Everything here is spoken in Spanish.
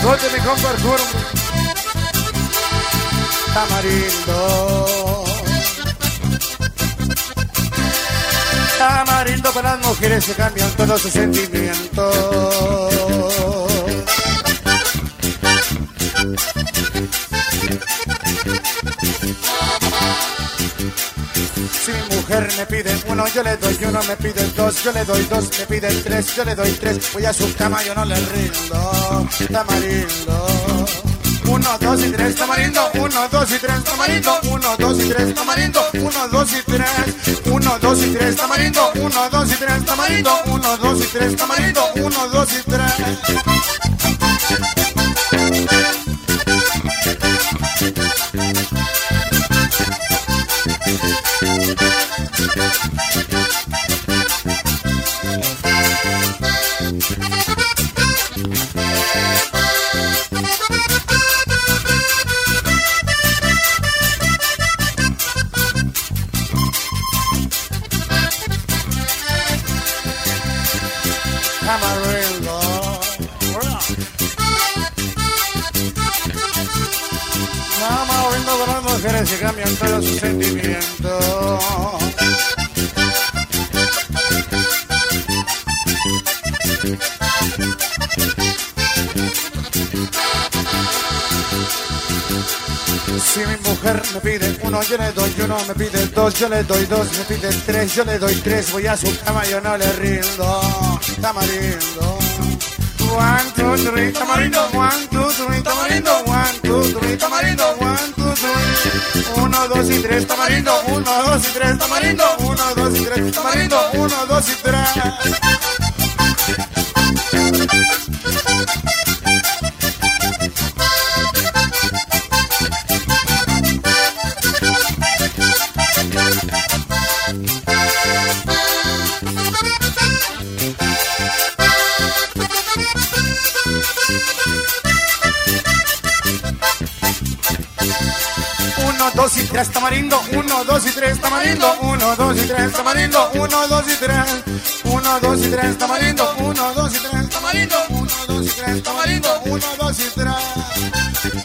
saludote mi compa Arturo. Tamarindo. Tamarindo para las mujeres que cambian todos sus sentimientos. Si mi mujer me pide uno, yo le doy uno, me pide dos, yo le doy dos, me pide tres, yo le doy tres. Voy a su cama, yo no le rindo. Tamarindo. 1, 2 y 3, tamarindo. 1, 2 y 3, tamarindo. 1, 2 y 3, tamarindo. 1, 2 y 3. 1, 2 y 3, tamarindo. 1, 2 y 3, tamarindo. 1, 2 y 3, tamarindo. 1, 2 y 3. Amarillo. Amarillo para las mujeres que cambian todos sus sentimientos. Si mi mujer me pide uno, yo le doy uno, me pide dos, yo le doy dos, me pide tres, yo le doy tres, voy a su cama, yo no le rindo. Tamarindo. 1, 2, 3, tamarindo. 1, 2, 3, tamarindo. 1, 2, 3, tamarindo. 1, 2, 3. 1, 2 y 3, tamarindo. 1, 2 y 3, tamarindo. 1, 2 y 3, tamarindo. 1, 2 y 3. 1, 2 y 3, tamarindo. 1, 2 y 3, tamarindo. 1, 2 y 3, tamarindo. 1, 2 y 3. 1, 2 y 3, tamarindo. 1, 2 y 3, tamarindo. 1, 2 y 3, tamarindo. 1, 2 y 3.